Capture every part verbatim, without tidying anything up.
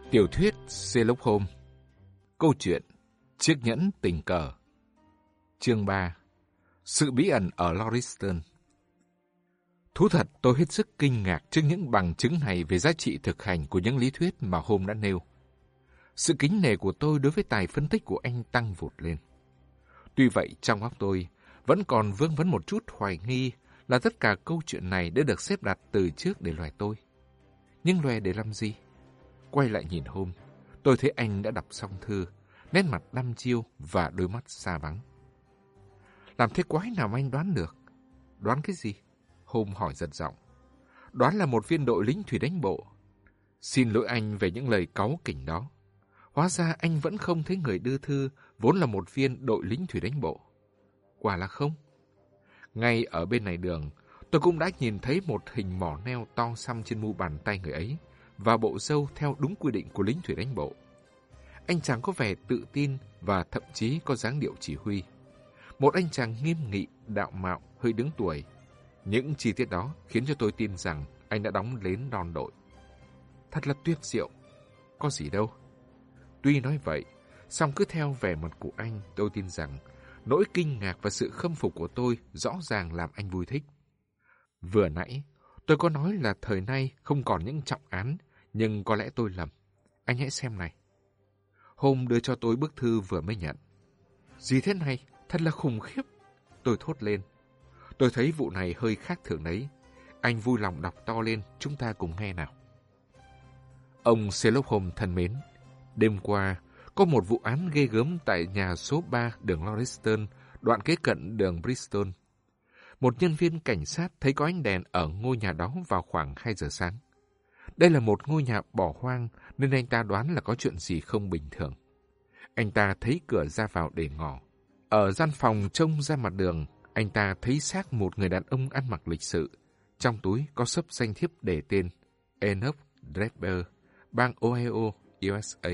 Tiểu thuyết Sherlock Holmes. Câu chuyện Chiếc nhẫn tình cờ. Chương ba. Sự bí ẩn ở Lauriston. Thú thật, tôi hết sức kinh ngạc trước những bằng chứng này về giá trị thực hành của những lý thuyết mà Holmes đã nêu. Sự kính nể của tôi đối với tài phân tích của anh tăng vụt lên. Tuy vậy, trong óc tôi vẫn còn vương vấn một chút hoài nghi là tất cả câu chuyện này đã được xếp đặt từ trước để loài tôi. Nhưng loài để làm gì? Quay lại nhìn Holmes, tôi thấy anh đã đọc xong thư, nét mặt đăm chiêu và đôi mắt xa vắng. Làm thế quái nào mà anh đoán được? Đoán cái gì? Holmes hỏi giật giọng. Đoán là một viên đội lính thủy đánh bộ. Xin lỗi anh về những lời cáu kỉnh đó. Hóa ra anh vẫn không thấy người đưa thư vốn là một viên đội lính thủy đánh bộ. Quả là không. Ngay ở bên này đường, tôi cũng đã nhìn thấy một hình mỏ neo to xăm trên mu bàn tay người ấy và bộ râu theo đúng quy định của lính thủy đánh bộ. Anh chàng có vẻ tự tin và thậm chí có dáng điệu chỉ huy. Một anh chàng nghiêm nghị, đạo mạo, hơi đứng tuổi. Những chi tiết đó khiến cho tôi tin rằng anh đã đóng lến đòn đội. Thật là tuyệt diệu. Có gì đâu. Tuy nói vậy, song cứ theo vẻ mặt của anh, tôi tin rằng nỗi kinh ngạc và sự khâm phục của tôi rõ ràng làm anh vui thích. Vừa nãy, tôi có nói là thời nay không còn những trọng án, nhưng có lẽ tôi lầm. Anh hãy xem này. Holmes đưa cho tôi bức thư vừa mới nhận. Gì thế này? Thật là khủng khiếp. Tôi thốt lên. Tôi thấy vụ này hơi khác thường đấy. Anh vui lòng đọc to lên, chúng ta cùng nghe nào. Ông Sherlock Holmes thân mến, đêm qua, có một vụ án ghê gớm tại nhà số ba đường Lauriston, đoạn kế cận đường Bristol. Một nhân viên cảnh sát thấy có ánh đèn ở ngôi nhà đó vào khoảng hai giờ sáng. Đây là một ngôi nhà bỏ hoang nên anh ta đoán là có chuyện gì không bình thường. Anh ta thấy cửa ra vào để ngỏ. Ở gian phòng trông ra mặt đường, anh ta thấy xác một người đàn ông ăn mặc lịch sự. Trong túi có xấp danh thiếp để tên Enoch Draper, bang Ohio, u ét a.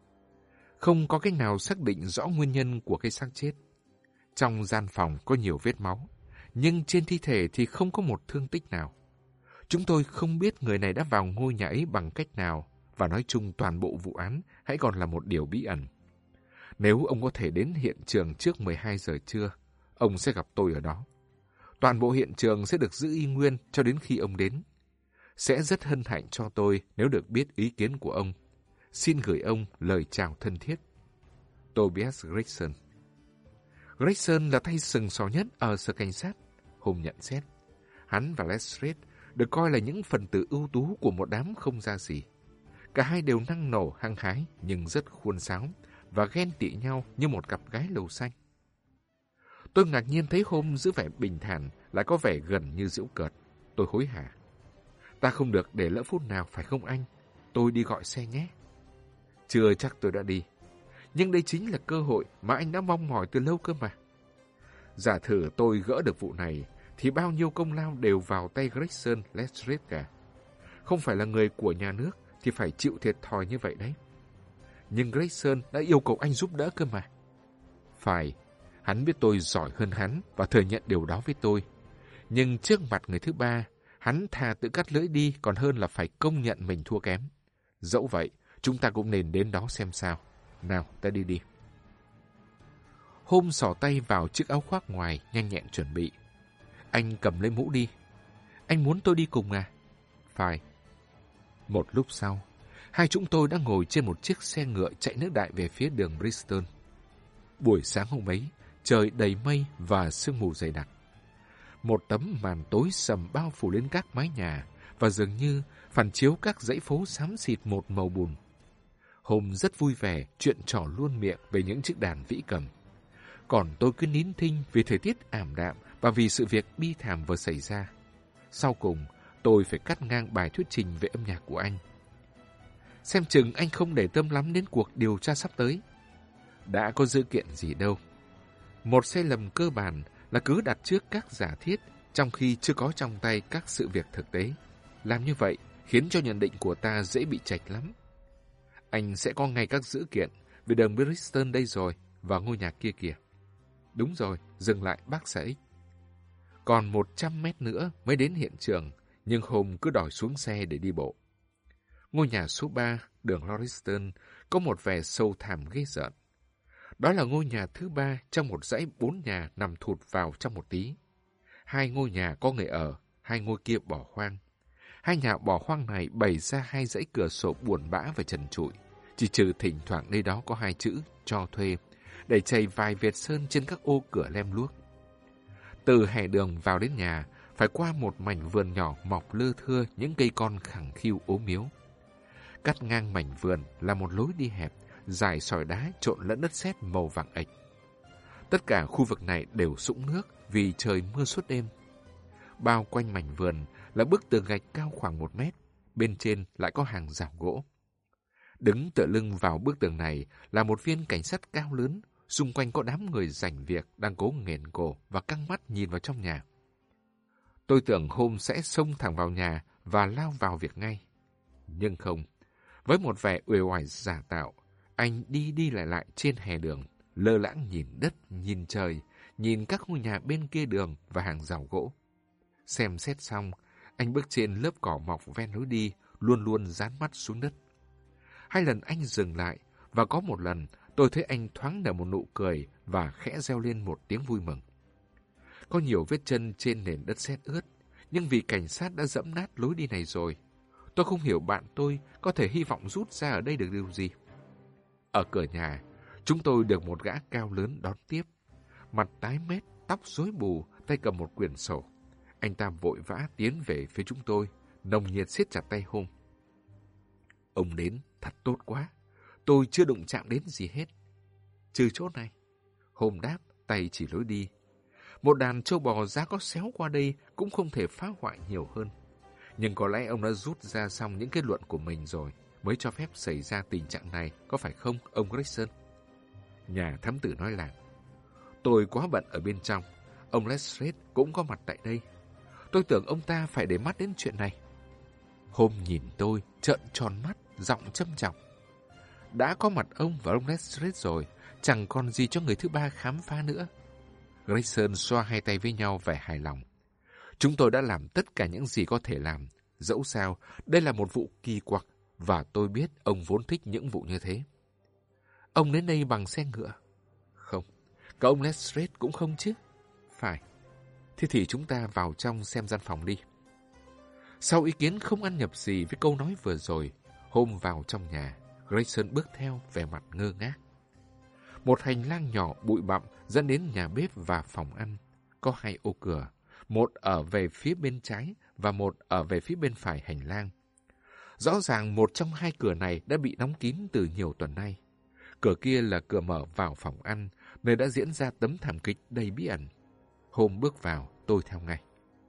Không có cách nào xác định rõ nguyên nhân của cái xác chết. Trong gian phòng có nhiều vết máu, nhưng trên thi thể thì không có một thương tích nào. Chúng tôi không biết người này đã vào ngôi nhà ấy bằng cách nào, và nói chung toàn bộ vụ án hãy còn là một điều bí ẩn. Nếu ông có thể đến hiện trường trước mười hai giờ trưa, ông sẽ gặp tôi ở đó. Toàn bộ hiện trường sẽ được giữ y nguyên cho đến khi ông đến. Sẽ rất hân hạnh cho tôi nếu được biết ý kiến của ông. Xin gửi ông lời chào thân thiết. Tobias Gregson. Gregson là tay sừng sò nhất ở sở cảnh sát, Holmes nhận xét. Hắn và Lestrade được coi là những phần tử ưu tú của một đám không ra gì. Cả hai đều năng nổ hăng hái nhưng rất khuôn sáo và ghen tị nhau như một cặp gái lầu xanh. Tôi ngạc nhiên thấy Holmes giữ vẻ bình thản lại có vẻ gần như giễu cợt. Tôi hối hả. Ta không được để lỡ phút nào phải không anh? Tôi đi gọi xe nhé. Chưa chắc tôi đã đi. Nhưng đây chính là cơ hội mà anh đã mong mỏi từ lâu cơ mà. Giả thử tôi gỡ được vụ này, thì bao nhiêu công lao đều vào tay Gregson Lestrade cả. Không phải là người của nhà nước thì phải chịu thiệt thòi như vậy đấy. Nhưng Gregson đã yêu cầu anh giúp đỡ cơ mà. Phải, hắn biết tôi giỏi hơn hắn và thừa nhận điều đó với tôi. Nhưng trước mặt người thứ ba, hắn thà tự cắt lưỡi đi còn hơn là phải công nhận mình thua kém. Dẫu vậy, chúng ta cũng nên đến đó xem sao. Nào, ta đi đi. Holmes xỏ tay vào chiếc áo khoác ngoài, nhanh nhẹn chuẩn bị. Anh cầm lấy mũ đi. Anh muốn tôi đi cùng à? Phải. Một lúc sau, hai chúng tôi đã ngồi trên một chiếc xe ngựa chạy nước đại về phía đường Bristol. Buổi sáng hôm ấy, trời đầy mây và sương mù dày đặc. Một tấm màn tối sầm bao phủ lên các mái nhà và dường như phản chiếu các dãy phố xám xịt một màu bùn. Holmes rất vui vẻ chuyện trò luôn miệng về những chiếc đàn vĩ cầm. Còn tôi cứ nín thinh vì thời tiết ảm đạm và vì sự việc bi thảm vừa xảy ra. Sau cùng, tôi phải cắt ngang bài thuyết trình về âm nhạc của anh. Xem chừng anh không để tâm lắm đến cuộc điều tra sắp tới. Đã có dữ kiện gì đâu. Một sai lầm cơ bản là cứ đặt trước các giả thiết trong khi chưa có trong tay các sự việc thực tế. Làm như vậy khiến cho nhận định của ta dễ bị chệch lắm. Anh sẽ có ngay các dữ kiện về đường Bristol đây rồi và ngôi nhà kia kìa. Đúng rồi, dừng lại bác xã X. Còn một trăm mét nữa mới đến hiện trường, nhưng Holmes cứ đòi xuống xe để đi bộ. Ngôi nhà số ba, đường Lauriston, có một vẻ sâu thẳm ghê rợn. Đó là ngôi nhà thứ ba trong một dãy bốn nhà nằm thụt vào trong một tí. Hai ngôi nhà có người ở, hai ngôi kia bỏ hoang. Hai nhà bỏ hoang này bày ra hai dãy cửa sổ buồn bã và trần trụi, chỉ trừ thỉnh thoảng nơi đó có hai chữ cho thuê, để chày vài vệt sơn trên các ô cửa lem luốc. Từ hè đường vào đến nhà, phải qua một mảnh vườn nhỏ mọc lưa thưa những cây con khẳng khiu ốm yếu. Cắt ngang mảnh vườn là một lối đi hẹp, dài sỏi đá trộn lẫn đất sét màu vàng ạch. Tất cả khu vực này đều sũng nước vì trời mưa suốt đêm. Bao quanh mảnh vườn là bức tường gạch cao khoảng một mét, bên trên lại có hàng rào gỗ. Đứng tựa lưng vào bức tường này là một viên cảnh sát cao lớn, xung quanh có đám người rảnh việc đang cố nghển cổ và căng mắt nhìn vào trong nhà. Tôi tưởng Holmes sẽ xông thẳng vào nhà và lao vào việc ngay. Nhưng không. Với một vẻ uể oải giả tạo, anh đi đi lại lại trên hè đường, lơ lãng nhìn đất, nhìn trời, nhìn các ngôi nhà bên kia đường và hàng rào gỗ. Xem xét xong, anh bước trên lớp cỏ mọc ven lối đi, luôn luôn dán mắt xuống đất. Hai lần anh dừng lại, và có một lần tôi thấy anh thoáng nở một nụ cười và khẽ reo lên một tiếng vui mừng. Có nhiều vết chân trên nền đất sét ướt, nhưng vì cảnh sát đã dẫm nát lối đi này rồi, tôi không hiểu bạn tôi có thể hy vọng rút ra ở đây được điều gì. Ở cửa nhà, chúng tôi được một gã cao lớn đón tiếp. Mặt tái mét, tóc rối bù, tay cầm một quyển sổ. Anh ta vội vã tiến về phía chúng tôi, nồng nhiệt siết chặt tay Holmes. Ông đến thật tốt quá. Tôi chưa đụng chạm đến gì hết. Trừ chỗ này. Holmes đáp, tay chỉ lối đi. Một đàn trâu bò giá có xéo qua đây cũng không thể phá hoại nhiều hơn. Nhưng có lẽ ông đã rút ra xong những kết luận của mình rồi, mới cho phép xảy ra tình trạng này, có phải không, ông Gregson? Nhà thám tử nói là, tôi quá bận ở bên trong. Ông Lestrade cũng có mặt tại đây. Tôi tưởng ông ta phải để mắt đến chuyện này. Holmes nhìn tôi, trợn tròn mắt, giọng châm chọc. Đã có mặt ông và ông Lestrade rồi, chẳng còn gì cho người thứ ba khám phá nữa. Gregson xoa hai tay với nhau vẻ hài lòng. Chúng tôi đã làm tất cả những gì có thể làm. Dẫu sao, đây là một vụ kỳ quặc, và tôi biết ông vốn thích những vụ như thế. Ông đến đây bằng xe ngựa? Không. Cả ông Lestrade cũng không chứ? Phải. Thế thì chúng ta vào trong xem gian phòng đi. Sau ý kiến không ăn nhập gì với câu nói vừa rồi, Holmes vào trong nhà, Gregson bước theo vẻ mặt ngơ ngác. Một hành lang nhỏ bụi bặm dẫn đến nhà bếp và phòng ăn. Có hai ô cửa, một ở về phía bên trái và một ở về phía bên phải hành lang. Rõ ràng một trong hai cửa này đã bị đóng kín từ nhiều tuần nay. Cửa kia là cửa mở vào phòng ăn, nơi đã diễn ra tấm thảm kịch đầy bí ẩn. Holmes bước vào, tôi theo ngay.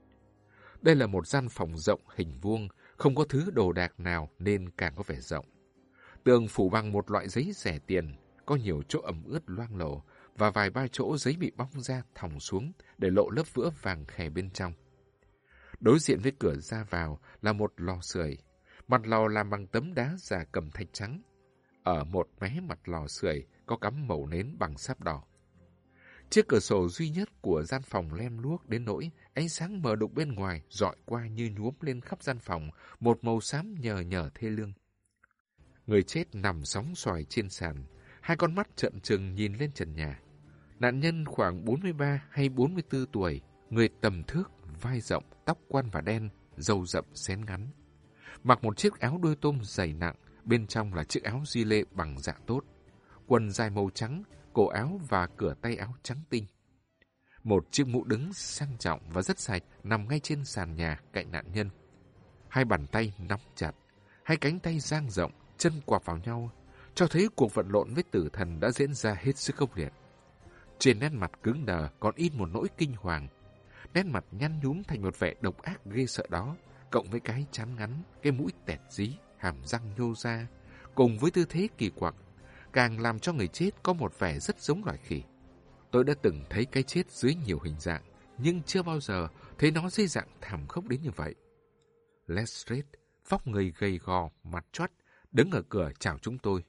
Đây là một gian phòng rộng hình vuông, không có thứ đồ đạc nào nên càng có vẻ rộng. Tường phủ bằng một loại giấy rẻ tiền, có nhiều chỗ ẩm ướt loang lổ và vài ba chỗ giấy bị bong ra thòng xuống để lộ lớp vữa vàng khè bên trong. Đối diện với cửa ra vào là một lò sưởi. Mặt lò làm bằng tấm đá già cẩm thạch trắng. Ở một mé mặt lò sưởi có cắm mẩu nến bằng sáp đỏ. Chiếc cửa sổ duy nhất của gian phòng lem luốc đến nỗi ánh sáng mờ đục bên ngoài rọi qua như nhuốm lên khắp gian phòng một màu xám nhờ nhờ thê lương. Người chết nằm sóng xoài trên sàn, hai con mắt trợn trừng nhìn lên trần nhà. Nạn nhân khoảng bốn mươi ba hay bốn mươi tư tuổi, người tầm thước, vai rộng, tóc quăn và đen, râu rậm xén ngắn. Mặc một chiếc áo đôi tôm dày nặng, bên trong là chiếc áo gi lê bằng dạ tốt, quần dài màu trắng, cổ áo và cửa tay áo trắng tinh. Một chiếc mũ đứng sang trọng và rất sạch nằm ngay trên sàn nhà cạnh nạn nhân. Hai bàn tay nắm chặt, hai cánh tay dang rộng, chân quặp vào nhau, cho thấy cuộc vật lộn với tử thần đã diễn ra hết sức khốc liệt. Trên nét mặt cứng đờ còn in một nỗi kinh hoàng. Nét mặt nhăn nhúm thành một vẻ độc ác ghê sợ đó, cộng với cái trán ngắn, cái mũi tẹt dí, hàm răng nhô ra, cùng với tư thế kỳ quặc, càng làm cho người chết có một vẻ rất giống loài khỉ. Tôi đã từng thấy cái chết dưới nhiều hình dạng, nhưng chưa bao giờ thấy nó dưới dạng thảm khốc đến như vậy. Lestrade, vóc người gầy gò, mặt choắt, đứng ở cửa chào chúng tôi.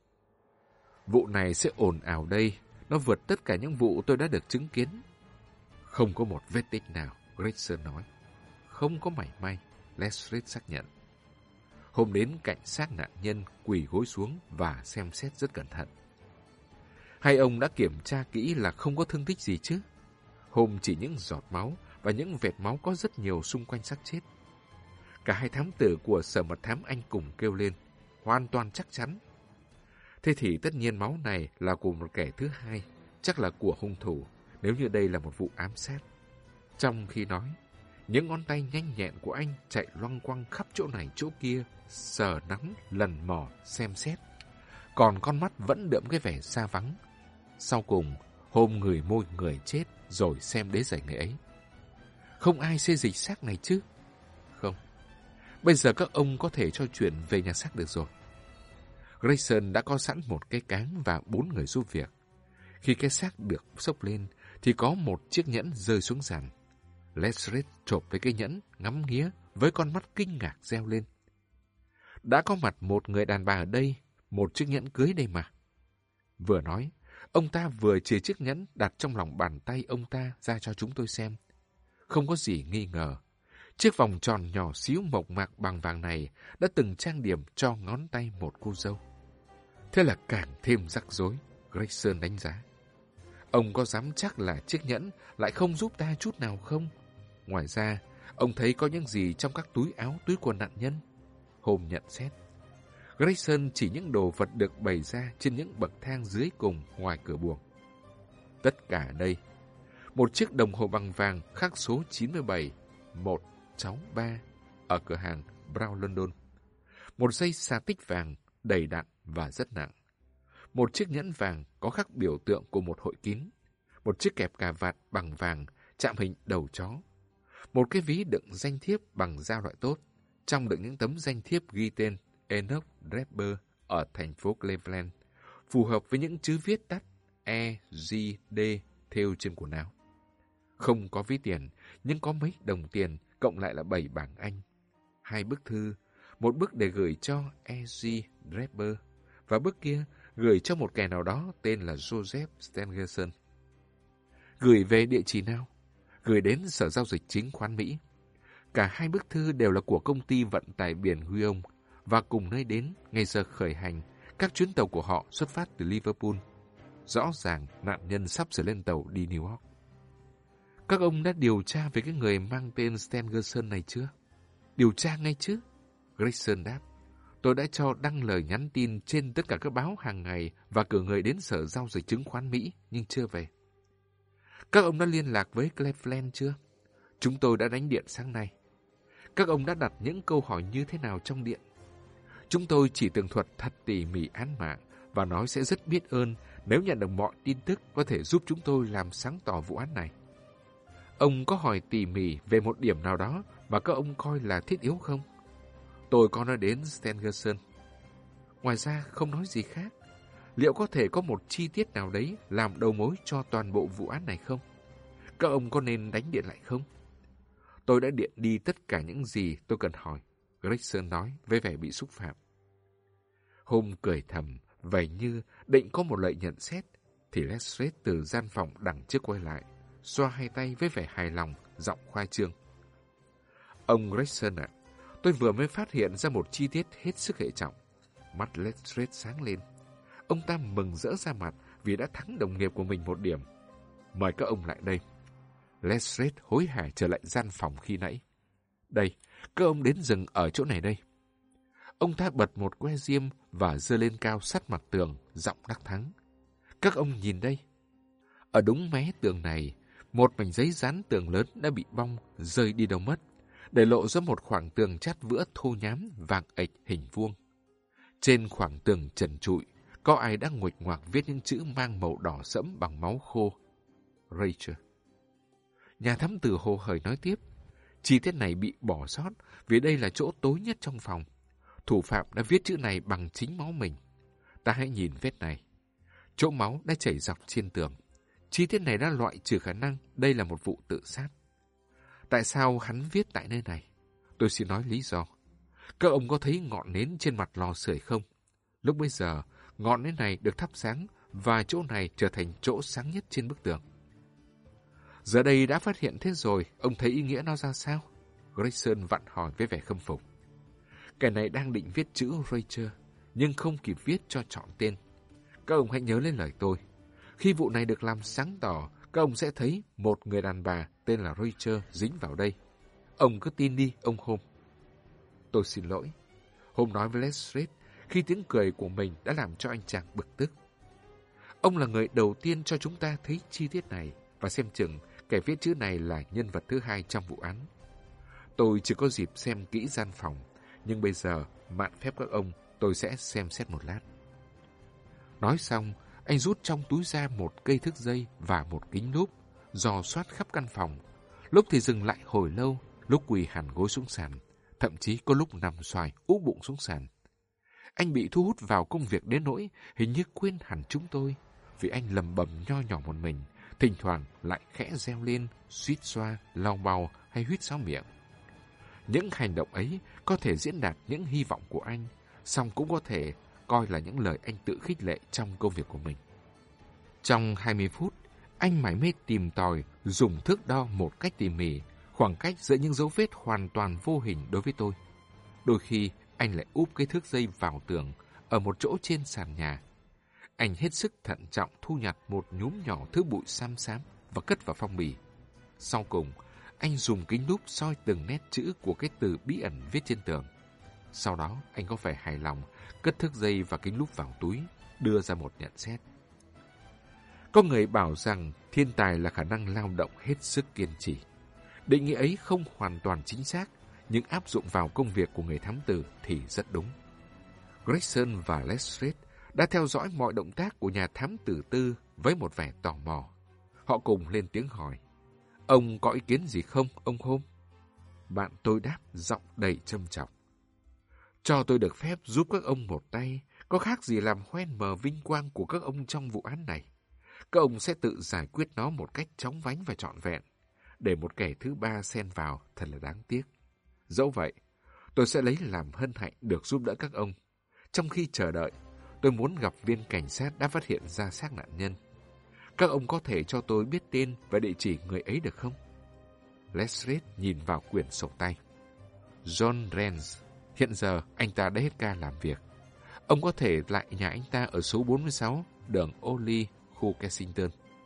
Vụ này sẽ ồn ào đây, nó vượt tất cả những vụ tôi đã được chứng kiến. Không có một vết tích nào, Gregson nói. Không có mảy may, Lestrade xác nhận. Hôm đến cạnh xác nạn nhân, quỳ gối xuống và xem xét rất cẩn thận. Hai ông đã kiểm tra kỹ là không có thương tích gì chứ? Hôm chỉ những giọt máu và những vệt máu có rất nhiều xung quanh xác chết. Cả hai thám tử của Sở Mật thám Anh cùng kêu lên, hoàn toàn chắc chắn. Thế thì tất nhiên máu này là của một kẻ thứ hai, chắc là của hung thủ, nếu như đây là một vụ ám sát. Trong khi nói, những ngón tay nhanh nhẹn của anh chạy loăng quăng khắp chỗ này chỗ kia, sờ nắn, lần mò, xem xét. Còn con mắt vẫn đượm cái vẻ xa vắng. Sau cùng, hôm người môi người chết rồi xem đế giày người ấy. Không ai xê dịch xác này chứ? Không. Bây giờ các ông có thể cho chuyển về nhà xác được rồi. Grayson đã có sẵn một cái cáng và bốn người giúp việc. Khi cái xác được xốc lên, thì có một chiếc nhẫn rơi xuống sàn. Lestrade chộp lấy cái nhẫn, ngắm nghía với con mắt kinh ngạc reo lên. Đã có mặt một người đàn bà ở đây, một chiếc nhẫn cưới đây mà. Vừa nói, ông ta vừa chìa chiếc nhẫn đặt trong lòng bàn tay ông ta ra cho chúng tôi xem. Không có gì nghi ngờ. Chiếc vòng tròn nhỏ xíu mộc mạc bằng vàng này đã từng trang điểm cho ngón tay một cô dâu. Thế là càng thêm rắc rối, Grayson đánh giá. Ông có dám chắc là chiếc nhẫn lại không giúp ta chút nào không? Ngoài ra, ông thấy có những gì trong các túi áo, túi quần nạn nhân? Hôm nhận xét, Grayson chỉ những đồ vật được bày ra trên những bậc thang dưới cùng ngoài cửa buồng. Tất cả ở đây, một chiếc đồng hồ bằng vàng khắc số chín mươi bảy một sáu ba ở cửa hàng Brown London. Một dây xà tích vàng đầy đặn và rất nặng. Một chiếc nhẫn vàng có khắc biểu tượng của một hội kín. Một chiếc kẹp cà vạt bằng vàng chạm hình đầu chó. Một cái ví đựng danh thiếp bằng dao loại tốt, trong đựng những tấm danh thiếp ghi tên Enoch Draper ở thành phố Cleveland, phù hợp với những chữ viết tắt E G D thêu trên quần áo. Không có ví tiền, nhưng có mấy đồng tiền, cộng lại là bảy bảng Anh. Hai bức thư, một bức để gửi cho E G Draper, và bức kia gửi cho một kẻ nào đó tên là Joseph Stangerson. Gửi về địa chỉ nào? Gửi đến Sở Giao dịch Chứng khoán Mỹ. Cả hai bức thư đều là của công ty vận tải biển Huion, và cùng nơi đến, ngày giờ khởi hành, các chuyến tàu của họ xuất phát từ Liverpool. Rõ ràng nạn nhân sắp sửa lên tàu đi New York. Các ông đã điều tra về cái người mang tên Stangerson này chưa? Điều tra ngay chứ? Grayson đáp. Tôi đã cho đăng lời nhắn tin trên tất cả các báo hàng ngày và cử người đến Sở Giao dịch Chứng khoán Mỹ, nhưng chưa về. Các ông đã liên lạc với Cleveland chưa? Chúng tôi đã đánh điện sáng nay. Các ông đã đặt những câu hỏi như thế nào trong điện? Chúng tôi chỉ tường thuật thật tỉ mỉ án mạng và nói sẽ rất biết ơn nếu nhận được mọi tin tức có thể giúp chúng tôi làm sáng tỏ vụ án này. Ông có hỏi tỉ mỉ về một điểm nào đó mà các ông coi là thiết yếu không? Tôi có nói đến Stangerson. Ngoài ra không nói gì khác. Liệu có thể có một chi tiết nào đấy làm đầu mối cho toàn bộ vụ án này không? Các ông có nên đánh điện lại không? Tôi đã điện đi tất cả những gì tôi cần hỏi, Grayson nói với vẻ bị xúc phạm. Hôm cười thầm, vậy như định có một lời nhận xét, thì Lestrade từ gian phòng đằng trước quay lại, xoa hai tay với vẻ hài lòng, giọng khoa trương. Ông Grayson ạ, tôi vừa mới phát hiện ra một chi tiết hết sức hệ trọng. Mắt Lestrade sáng lên. Ông ta mừng rỡ ra mặt vì đã thắng đồng nghiệp của mình một điểm. Mời các ông lại đây. Lestrade hối hả trở lại gian phòng khi nãy. Đây, các ông đến dừng ở chỗ này đây. Ông ta bật một que diêm và giơ lên cao sát mặt tường, giọng đắc thắng. Các ông nhìn đây. Ở đúng mé tường này, một mảnh giấy dán tường lớn đã bị bong, rơi đi đâu mất, để lộ ra một khoảng tường chát vữa thô nhám vàng ệch hình vuông. Trên khoảng tường trần trụi, có ai đã nguệch ngoạc viết những chữ mang màu đỏ sẫm bằng máu khô. Rachel. Nhà thám tử hồ hởi nói tiếp. Chi tiết này bị bỏ sót vì đây là chỗ tối nhất trong phòng. Thủ phạm đã viết chữ này bằng chính máu mình. Ta hãy nhìn vết này. Chỗ máu đã chảy dọc trên tường. Chi tiết này đã loại trừ khả năng đây là một vụ tự sát. Tại sao hắn viết tại nơi này? Tôi xin nói lý do. Các ông có thấy ngọn nến trên mặt lò sưởi không? Lúc bấy giờ, ngọn nến này được thắp sáng và chỗ này trở thành chỗ sáng nhất trên bức tường. Giờ đây đã phát hiện thế rồi, ông thấy ý nghĩa nó ra sao? Grayson vặn hỏi với vẻ khâm phục. Kẻ này đang định viết chữ Rachel, nhưng không kịp viết cho trọn tên. Các ông hãy nhớ lên lời tôi. Khi vụ này được làm sáng tỏ, các ông sẽ thấy một người đàn bà tên là Rachel dính vào đây. Ông cứ tin đi, ông Holmes. Tôi xin lỗi. Holmes nói với Lestrade khi tiếng cười của mình đã làm cho anh chàng bực tức. Ông là người đầu tiên cho chúng ta thấy chi tiết này, và xem chừng kẻ viết chữ này là nhân vật thứ hai trong vụ án. Tôi chưa có dịp xem kỹ gian phòng, nhưng bây giờ, mạn phép các ông, tôi sẽ xem xét một lát. Nói xong, anh rút trong túi ra một cây thước dây và một kính lúp, dò soát khắp căn phòng. Lúc thì dừng lại hồi lâu, lúc quỳ hẳn gối xuống sàn, thậm chí có lúc nằm xoài úp bụng xuống sàn. Anh bị thu hút vào công việc đến nỗi hình như quên hẳn chúng tôi, vì anh lầm bầm nho nhỏ một mình, thỉnh thoảng lại khẽ reo lên, suýt xoa, lau bao hay huýt sáo miệng. Những hành động ấy có thể diễn đạt những hy vọng của anh, song cũng có thể coi là những lời anh tự khích lệ trong công việc của mình. Trong hai mươi phút, anh mải mê tìm tòi, dùng thước đo một cách tỉ mỉ, khoảng cách giữa những dấu vết hoàn toàn vô hình đối với tôi. Đôi khi, anh lại úp cái thước dây vào tường, ở một chỗ trên sàn nhà. Anh hết sức thận trọng thu nhặt một nhúm nhỏ thứ bụi xám xám và cất vào phong bì. Sau cùng, anh dùng kính lúp soi từng nét chữ của cái từ bí ẩn viết trên tường. Sau đó, anh có vẻ hài lòng, cất thước dây và kính lúp vào túi, đưa ra một nhận xét. Có người bảo rằng thiên tài là khả năng lao động hết sức kiên trì. Định nghĩa ấy không hoàn toàn chính xác, nhưng áp dụng vào công việc của người thám tử thì rất đúng. Gregson và Lestrade đã theo dõi mọi động tác của nhà thám tử tư với một vẻ tò mò. Họ cùng lên tiếng hỏi, ông có ý kiến gì không, ông Holmes? Bạn tôi đáp giọng đầy trâm trọng. Cho tôi được phép giúp các ông một tay, có khác gì làm hoen mờ vinh quang của các ông trong vụ án này. Các ông sẽ tự giải quyết nó một cách chóng vánh và trọn vẹn. Để một kẻ thứ ba xen vào thật là đáng tiếc. Dẫu vậy, tôi sẽ lấy làm hân hạnh được giúp đỡ các ông. Trong khi chờ đợi, tôi muốn gặp viên cảnh sát đã phát hiện ra xác nạn nhân. Các ông có thể cho tôi biết tên và địa chỉ người ấy được không? Lestrade nhìn vào quyển sổ tay. John Rance. Hiện giờ anh ta đã hết ca làm việc. Ông có thể lại nhà anh ta ở số bốn mươi sáu, đường Oli, khu Kensington.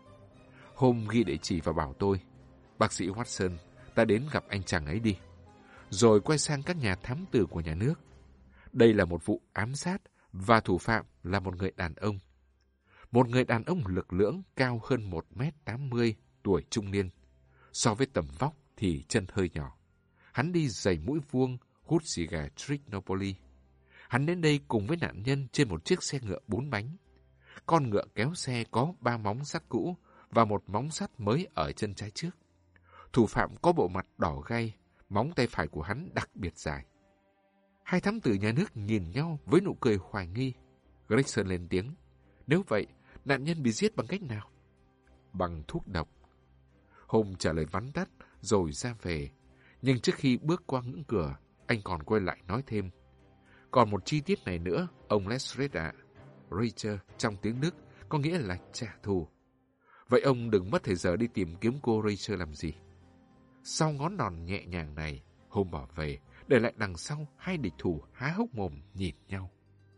Hôm ghi địa chỉ và bảo tôi, bác sĩ Watson, ta đến gặp anh chàng ấy đi. Rồi quay sang các nhà thám tử của nhà nước. Đây là một vụ ám sát và thủ phạm là một người đàn ông. Một người đàn ông lực lưỡng, cao hơn một mét tám mươi, tuổi trung niên. So với tầm vóc thì chân hơi nhỏ. Hắn đi giày mũi vuông, hút xì gà Trignopoli. Hắn đến đây cùng với nạn nhân trên một chiếc xe ngựa bốn bánh. Con ngựa kéo xe có ba móng sắt cũ và một móng sắt mới ở chân trái trước. Thủ phạm có bộ mặt đỏ gay, móng tay phải của hắn đặc biệt dài. Hai thám tử nhà nước nhìn nhau với nụ cười hoài nghi. Gregson lên tiếng. Nếu vậy, nạn nhân bị giết bằng cách nào? Bằng thuốc độc. Holmes trả lời vắn tắt rồi ra về. Nhưng trước khi bước qua ngưỡng cửa, anh còn quay lại nói thêm. Còn một chi tiết này nữa, ông Lestrade ạ. Rachel trong tiếng Đức có nghĩa là trả thù. Vậy ông đừng mất thời giờ đi tìm kiếm cô Rachel làm gì. Sau ngón đòn nhẹ nhàng này, Holmes bỏ về, để lại đằng sau hai địch thủ há hốc mồm nhìn nhau.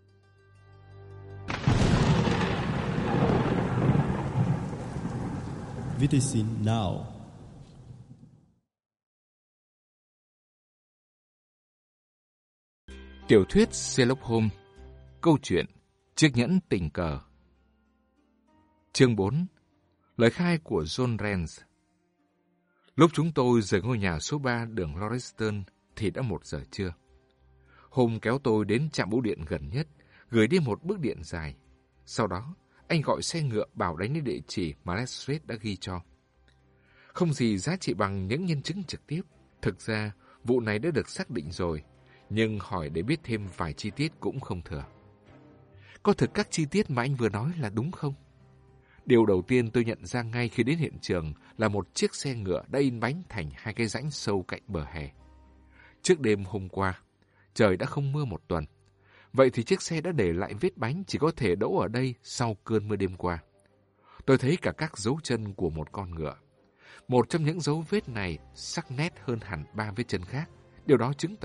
Vitisin now. Tiểu thuyết Sherlock Holmes. Câu chuyện Chiếc nhẫn tình cờ. Chương bốn. Lời khai của John Rance. Lúc chúng tôi rời ngôi nhà số ba đường Lauriston thì đã một giờ trưa. Holmes kéo tôi đến trạm bưu điện gần nhất, gửi đi một bức điện dài. Sau đó, anh gọi xe ngựa bảo đánh đến địa chỉ mà Lestrade đã ghi cho. Không gì giá trị bằng những nhân chứng trực tiếp. Thực ra, vụ này đã được xác định rồi, nhưng hỏi để biết thêm vài chi tiết cũng không thừa. Có thực các chi tiết mà anh vừa nói là đúng không? Điều đầu tiên tôi nhận ra ngay khi đến hiện trường là một chiếc xe ngựa đã in bánh thành hai cái rãnh sâu cạnh bờ hè. Trước đêm hôm qua, trời đã không mưa một tuần. Vậy thì chiếc xe đã để lại vết bánh chỉ có thể đỗ ở đây sau cơn mưa đêm qua. Tôi thấy cả các dấu chân của một con ngựa. Một trong những dấu vết này sắc nét hơn hẳn ba vết chân khác. Điều đó chứng tỏ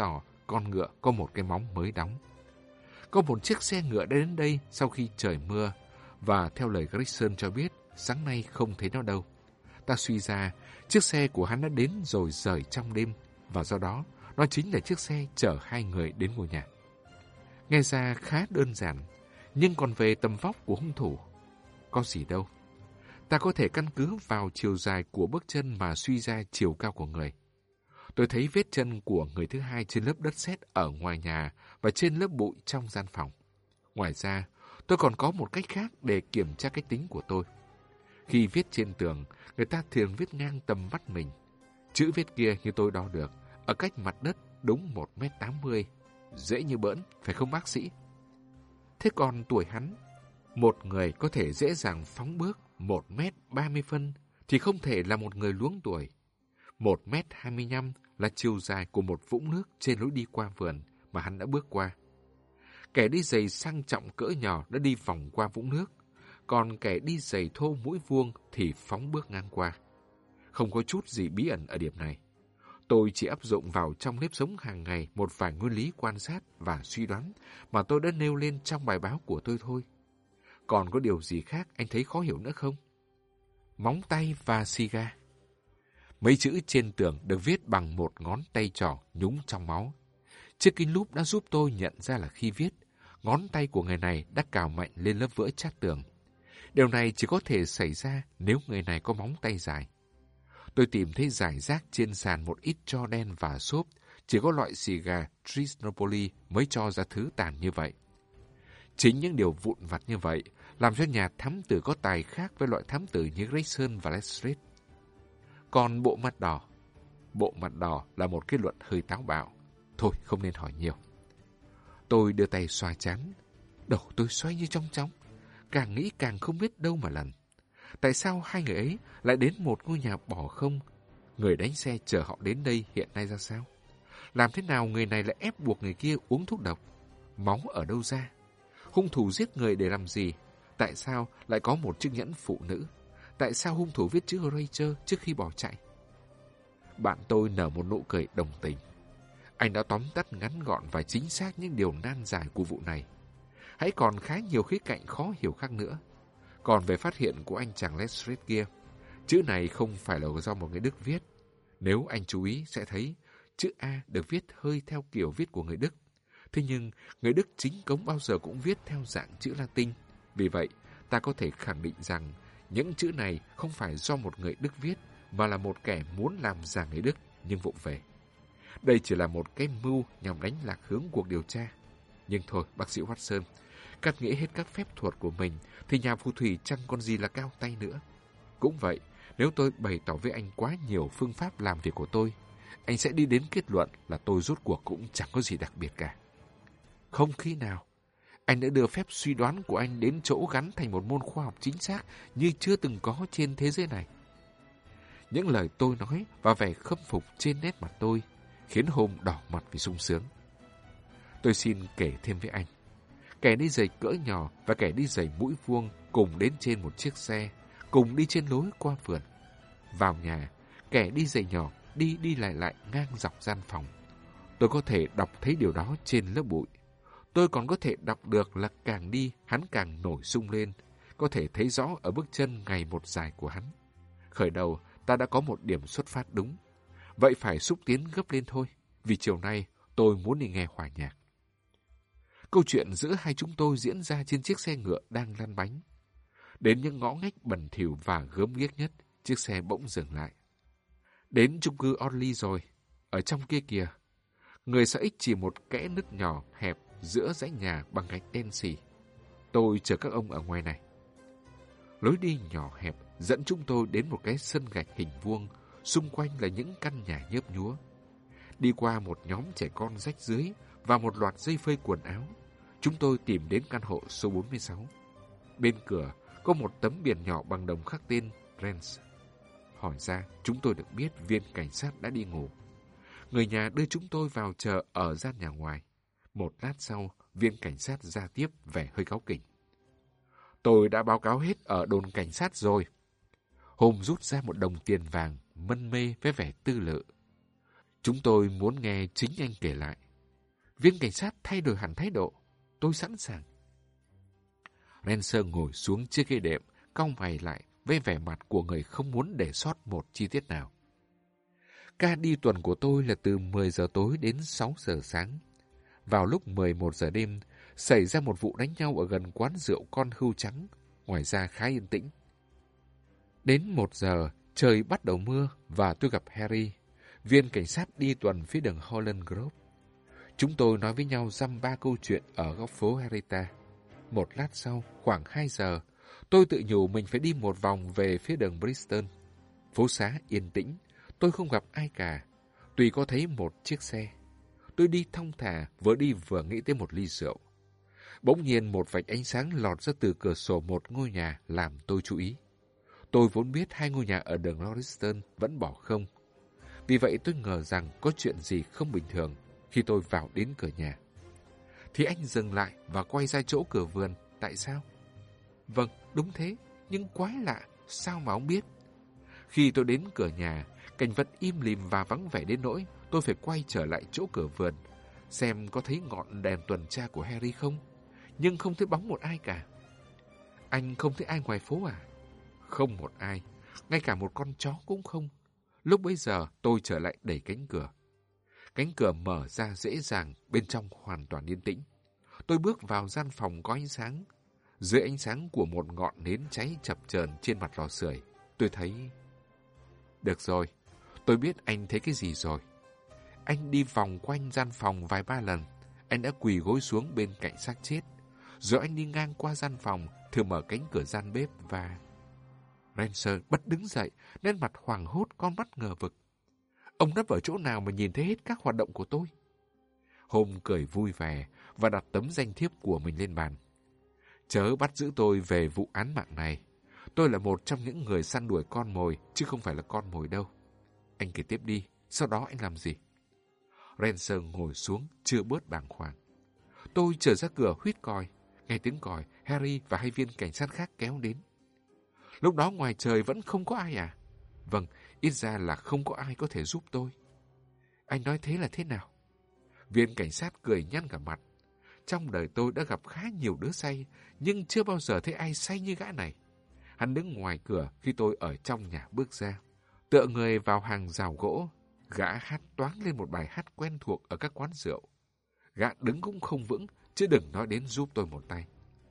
con ngựa có một cái móng mới đóng. Có một chiếc xe ngựa đã đến đây sau khi trời mưa, và theo lời Gregson cho biết, sáng nay không thấy nó đâu. Ta suy ra, chiếc xe của hắn đã đến rồi rời trong đêm, và do đó, nó chính là chiếc xe chở hai người đến ngôi nhà. Nghe ra khá đơn giản, nhưng còn về tầm vóc của hung thủ, có gì đâu. Ta có thể căn cứ vào chiều dài của bước chân mà suy ra chiều cao của người. Tôi thấy vết chân của người thứ hai trên lớp đất sét ở ngoài nhà và trên lớp bụi trong gian phòng. Ngoài ra, tôi còn có một cách khác để kiểm tra cách tính của tôi. Khi viết trên tường, người ta thường viết ngang tầm mắt mình. Chữ viết kia như tôi đo được, ở cách mặt đất đúng một mét tám mươi. Dễ như bỡn, phải không bác sĩ? Thế còn tuổi hắn, một người có thể dễ dàng phóng bước một mét ba mươi phân thì không thể là một người luống tuổi. một mét hai mươi lăm là chiều dài của một vũng nước trên lối đi qua vườn mà hắn đã bước qua. Kẻ đi giày sang trọng cỡ nhỏ đã đi vòng qua vũng nước, còn kẻ đi giày thô mũi vuông thì phóng bước ngang qua. Không có chút gì bí ẩn ở điểm này. Tôi chỉ áp dụng vào trong nếp sống hàng ngày một vài nguyên lý quan sát và suy đoán mà tôi đã nêu lên trong bài báo của tôi thôi. Còn có điều gì khác anh thấy khó hiểu nữa không? Móng tay và xì gà. Mấy chữ trên tường được viết bằng một ngón tay trỏ nhúng trong máu. Chiếc kính lúp đã giúp tôi nhận ra là khi viết, ngón tay của người này đã cào mạnh lên lớp vữa chát tường. Điều này chỉ có thể xảy ra nếu người này có móng tay dài. Tôi tìm thấy rải rác trên sàn một ít tro đen và xốp, chỉ có loại xì gà Trisnopoli mới cho ra thứ tàn như vậy. Chính những điều vụn vặt như vậy làm cho nhà thám tử có tài khác với loại thám tử như Gregson và Lestrade. Còn bộ mặt đỏ, bộ mặt đỏ là một kết luận hơi táo bạo. Thôi, không nên hỏi nhiều. Tôi đưa tay xoa trán. Đầu tôi xoay như trong chóng. Càng nghĩ càng không biết đâu mà lần. Tại sao hai người ấy lại đến một ngôi nhà bỏ không? Người đánh xe chở họ đến đây hiện nay ra sao? Làm thế nào người này lại ép buộc người kia uống thuốc độc? Máu ở đâu ra? Hung thủ giết người để làm gì? Tại sao lại có một chiếc nhẫn phụ nữ? Tại sao hung thủ viết chữ Rachel trước khi bỏ chạy? Bạn tôi nở một nụ cười đồng tình. Anh đã tóm tắt ngắn gọn và chính xác những điều nan giải của vụ này. Hãy còn khá nhiều khía cạnh khó hiểu khác nữa. Còn về phát hiện của anh chàng Lestrade kia, chữ này không phải là do một người Đức viết. Nếu anh chú ý sẽ thấy chữ A được viết hơi theo kiểu viết của người Đức. Thế nhưng người Đức chính cống bao giờ cũng viết theo dạng chữ Latin. Vì vậy, ta có thể khẳng định rằng những chữ này không phải do một người Đức viết, mà là một kẻ muốn làm giả người Đức nhưng vụng về. Đây chỉ là một cái mưu nhằm đánh lạc hướng cuộc điều tra. Nhưng thôi, bác sĩ Watson, cắt nghĩa hết các phép thuật của mình thì nhà phù thủy chẳng còn gì là cao tay nữa. Cũng vậy, nếu tôi bày tỏ với anh quá nhiều phương pháp làm việc của tôi, anh sẽ đi đến kết luận là tôi rốt cuộc cũng chẳng có gì đặc biệt cả. Không khi nào, anh đã đưa phép suy đoán của anh đến chỗ gắn thành một môn khoa học chính xác như chưa từng có trên thế giới này. Những lời tôi nói và vẻ khâm phục trên nét mặt tôi khiến Holmes đỏ mặt vì sung sướng. Tôi xin kể thêm với anh. Kẻ đi giày cỡ nhỏ và kẻ đi giày mũi vuông cùng đến trên một chiếc xe, cùng đi trên lối qua vườn. Vào nhà, kẻ đi giày nhỏ đi đi lại lại ngang dọc gian phòng. Tôi có thể đọc thấy điều đó trên lớp bụi. Tôi còn có thể đọc được là càng đi, hắn càng nổi sung lên. Có thể thấy rõ ở bước chân ngày một dài của hắn. Khởi đầu, ta đã có một điểm xuất phát đúng. Vậy phải xúc tiến gấp lên thôi, vì chiều nay tôi muốn đi nghe hòa nhạc. Câu chuyện giữa hai chúng tôi diễn ra trên chiếc xe ngựa đang lăn bánh. Đến những ngõ ngách bẩn thỉu và gớm ghiếc nhất, chiếc xe bỗng dừng lại. Đến chung cư Orly rồi, ở trong kia kìa. Người xã ích chỉ một kẽ nứt nhỏ hẹp giữa dãy nhà bằng gạch đen xì. Tôi chờ các ông ở ngoài này. Lối đi nhỏ hẹp dẫn chúng tôi đến một cái sân gạch hình vuông, xung quanh là những căn nhà nhớp nhúa. Đi qua một nhóm trẻ con rách rưới và một loạt dây phơi quần áo, chúng tôi tìm đến căn hộ số bốn mươi sáu. Bên cửa có một tấm biển nhỏ bằng đồng khắc tên Rennes. Hỏi ra, chúng tôi được biết viên cảnh sát đã đi ngủ. Người nhà đưa chúng tôi vào chờ ở gian nhà ngoài. Một lát sau, viên cảnh sát ra tiếp vẻ hơi cáu kỉnh. Tôi đã báo cáo hết ở đồn cảnh sát rồi. Holmes rút ra một đồng tiền vàng, mân mê với vẻ tư lự. Chúng tôi muốn nghe chính anh kể lại. Viên cảnh sát thay đổi hẳn thái độ. Tôi sẵn sàng. Rancer ngồi xuống chiếc ghế đệm, cong mày lại với vẻ mặt của người không muốn để sót một chi tiết nào. Ca đi tuần của tôi là từ mười giờ tối đến sáu giờ sáng. Vào lúc mười một giờ đêm, xảy ra một vụ đánh nhau ở gần quán rượu Con Hươu Trắng, ngoài ra khá yên tĩnh. Đến một giờ, trời bắt đầu mưa và tôi gặp Harry, viên cảnh sát đi tuần phía đường Holland Grove. Chúng tôi nói với nhau dăm ba câu chuyện ở góc phố Henrietta. Một lát sau, khoảng hai giờ, tôi tự nhủ mình phải đi một vòng về phía đường Bristol. Phố xá yên tĩnh, tôi không gặp ai cả, tuy có thấy một chiếc xe. Tôi đi thong thả, vừa đi vừa nghĩ tới một ly rượu. Bỗng nhiên một vạch ánh sáng lọt ra từ cửa sổ một ngôi nhà làm tôi chú ý. Tôi vốn biết hai ngôi nhà ở đường Lauriston vẫn bỏ không. Vì vậy tôi ngờ rằng có chuyện gì không bình thường khi tôi vào đến cửa nhà. Thì anh dừng lại và quay ra chỗ cửa vườn. Tại sao? Vâng, đúng thế, nhưng quái lạ, sao mà ông biết? Khi tôi đến cửa nhà, cảnh vật im lìm và vắng vẻ đến nỗi tôi phải quay trở lại chỗ cửa vườn, xem có thấy ngọn đèn tuần tra của Harry không, nhưng không thấy bóng một ai cả. Anh không thấy ai ngoài phố à? Không một ai, ngay cả một con chó cũng không. Lúc bấy giờ tôi trở lại đẩy cánh cửa. Cánh cửa mở ra dễ dàng, bên trong hoàn toàn yên tĩnh. Tôi bước vào gian phòng có ánh sáng. Dưới ánh sáng của một ngọn nến cháy chập chờn trên mặt lò sưởi, tôi thấy... Được rồi, tôi biết anh thấy cái gì rồi. Anh đi vòng quanh gian phòng vài ba lần. Anh đã quỳ gối xuống bên cạnh xác chết. Rồi anh đi ngang qua gian phòng, thử mở cánh cửa gian bếp và... Rancer bật đứng dậy, nét mặt hoảng hốt, con mắt ngờ vực. Ông nấp ở chỗ nào mà nhìn thấy hết các hoạt động của tôi? Holmes cười vui vẻ và đặt tấm danh thiếp của mình lên bàn. Chớ bắt giữ tôi về vụ án mạng này. Tôi là một trong những người săn đuổi con mồi, chứ không phải là con mồi đâu. Anh kể tiếp đi, sau đó anh làm gì? Rancer ngồi xuống, chưa bớt bàng hoàng. Tôi trở ra cửa huýt còi. Nghe tiếng còi, Harry và hai viên cảnh sát khác kéo đến. Lúc đó ngoài trời vẫn không có ai à? Vâng, ít ra là không có ai có thể giúp tôi. Anh nói thế là thế nào? Viên cảnh sát cười nhăn cả mặt. Trong đời tôi đã gặp khá nhiều đứa say, nhưng chưa bao giờ thấy ai say như gã này. Hắn đứng ngoài cửa khi tôi ở trong nhà bước ra. Tựa người vào hàng rào gỗ, gã hát toáng lên một bài hát quen thuộc ở các quán rượu. Gã đứng cũng không vững, chứ đừng nói đến giúp tôi một tay.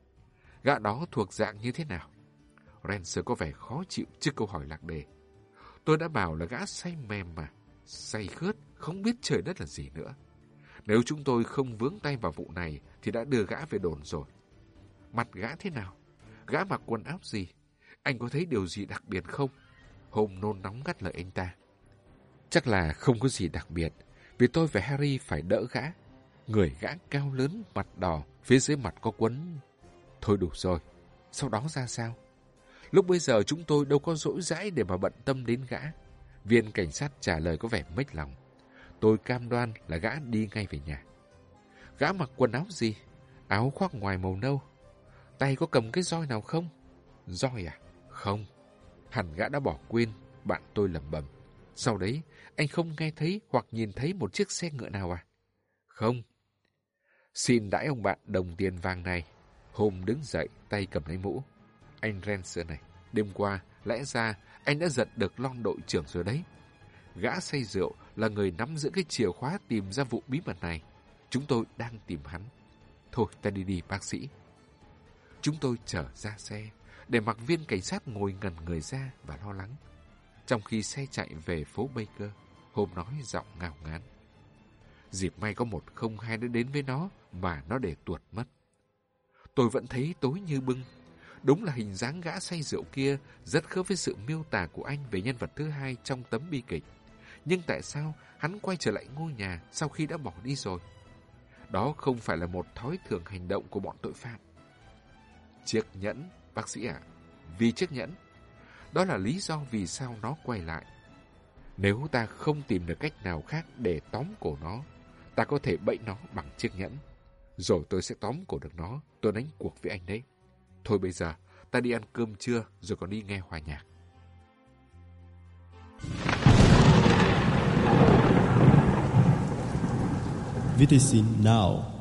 Gã đó thuộc dạng như thế nào? Rancer có vẻ khó chịu trước câu hỏi lạc đề. Tôi đã bảo là gã say mềm mà, say khướt, không biết trời đất là gì nữa. Nếu chúng tôi không vướng tay vào vụ này thì đã đưa gã về đồn rồi. Mặt gã thế nào? Gã mặc quần áo gì? Anh có thấy điều gì đặc biệt không? Holmes nôn nóng ngắt lời anh ta. Chắc là không có gì đặc biệt, vì tôi và Harry phải đỡ gã. Người gã cao lớn, mặt đỏ, phía dưới mặt có quấn. Thôi đủ rồi, sau đó ra sao? Lúc bây giờ chúng tôi đâu có dỗi dãi để mà bận tâm đến gã. Viên cảnh sát trả lời có vẻ mếch lòng. Tôi cam đoan là gã đi ngay về nhà. Gã mặc quần áo gì? Áo khoác ngoài màu nâu. Tay có cầm cái roi nào không? Roi à? Không. Hẳn gã đã bỏ quên, bạn tôi lẩm bẩm. Sau đấy, anh không nghe thấy hoặc nhìn thấy một chiếc xe ngựa nào à? Không. Xin đãi ông bạn đồng tiền vàng này. Holmes đứng dậy, tay cầm lấy mũ. Anh Rancer này, đêm qua, lẽ ra anh đã giật được lon đội trưởng rồi đấy. Gã say rượu là người nắm giữ cái chìa khóa tìm ra vụ bí mật này. Chúng tôi đang tìm hắn. Thôi, ta đi đi, bác sĩ. Chúng tôi trở ra xe, để mặc viên cảnh sát ngồi ngần người ra và lo lắng. Trong khi xe chạy về phố Baker, Holmes nói giọng ngao ngán. Dịp may có một không hai đứa đến với nó mà nó để tuột mất. Tôi vẫn thấy tối như bưng. Đúng là hình dáng gã say rượu kia rất khớp với sự miêu tả của anh về nhân vật thứ hai trong tấm bi kịch. Nhưng tại sao hắn quay trở lại ngôi nhà sau khi đã bỏ đi rồi? Đó không phải là một thói thường hành động của bọn tội phạm. Chiếc nhẫn, bác sĩ ạ. À, vì chiếc nhẫn. Đó là lý do vì sao nó quay lại. Nếu ta không tìm được cách nào khác để tóm cổ nó, ta có thể bẫy nó bằng chiếc nhẫn. Rồi tôi sẽ tóm cổ được nó, tôi đánh cuộc với anh đấy. Thôi bây giờ, ta đi ăn cơm trưa rồi còn đi nghe hòa nhạc. Vitisin now.